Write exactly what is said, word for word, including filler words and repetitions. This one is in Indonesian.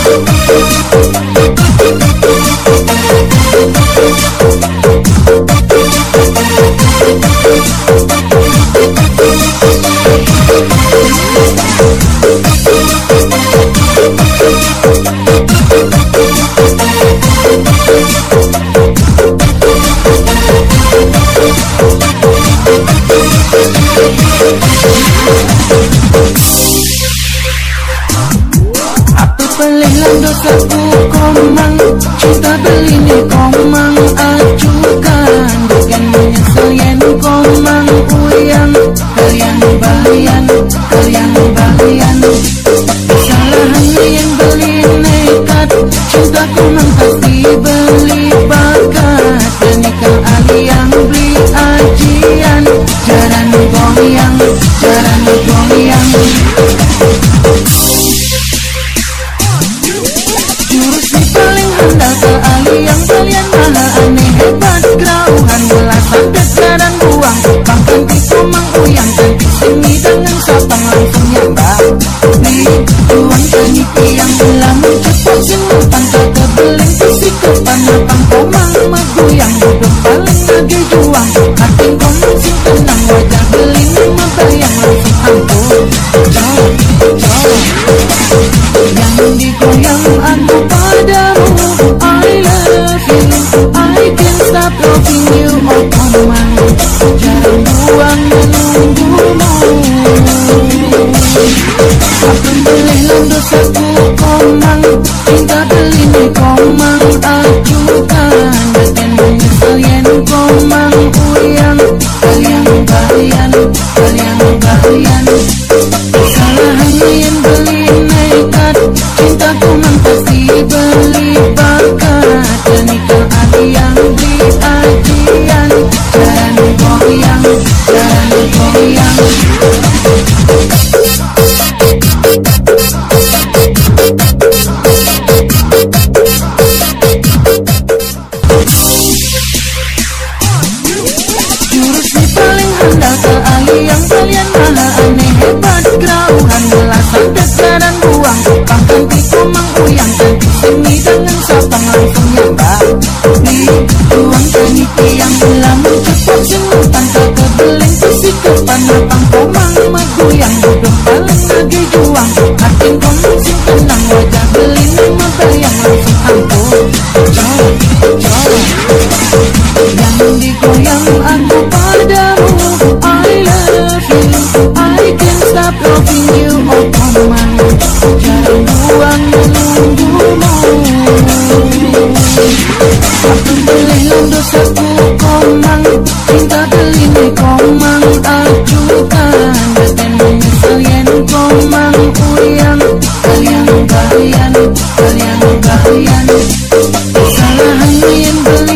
Pelilan dosaku komang, cinta belini komang ajukan, bukan menyesal yen komang uyang, kalian bayan, kalian bayan. Kesalahan yang beli nekat, cinta komang pasti beli bakat, dan nikah aliang beli ajian, jaran goyang, jaran goyang. Yang kalian maha aneh hebat kerauhan belas santet jarang buang, bahkan tipu menguyang cantik seni dengan sapang langsung nyambang. Di tuang caniki yang lamun cepat sinu pangkal kebeling fisik kepan lapang komang maguyang duduk paling lagi juang, hati komang sing tenang wajah beling membayang langsung ampun. Jauh, jauh yang digoyang aku padamu, I can't stop loving you, oh komang, jarang buang menunggumu. Aku belilah dosaku komang, cinta belini komang ajukan, dan menyesal yen komang uyang, kalian bayan, kalian bayan. Kesalahan yang beli nekat, cinta komang pasti beli bakat, dan nikah yang di ajian, jalan goyang, jalan goyang. Jurus ni paling handal ke aliang, kalian maha aneh hebat kerauhan belas santet jarang buang, bahkan tipu menguyang cantik seni dengan sapang langsung nyambang. Di tuang caniki yang lamun cepat sinu pangkal kebeling fisik kepan lapang komang maguyang duduk paling lagi juang, hati komang sing tenang wajah beling membayang langsung ampun. Jauh, jauh yang digoyang aku padamu, I love you, I can't stop loving you, oh komang, jarang buang menunggumu. Aku belilah dosaku komang, cinta belini komang ajukan, dan menyesal yen komang uyang, kalian bayan, kalian bayan. Kesalahan yang beli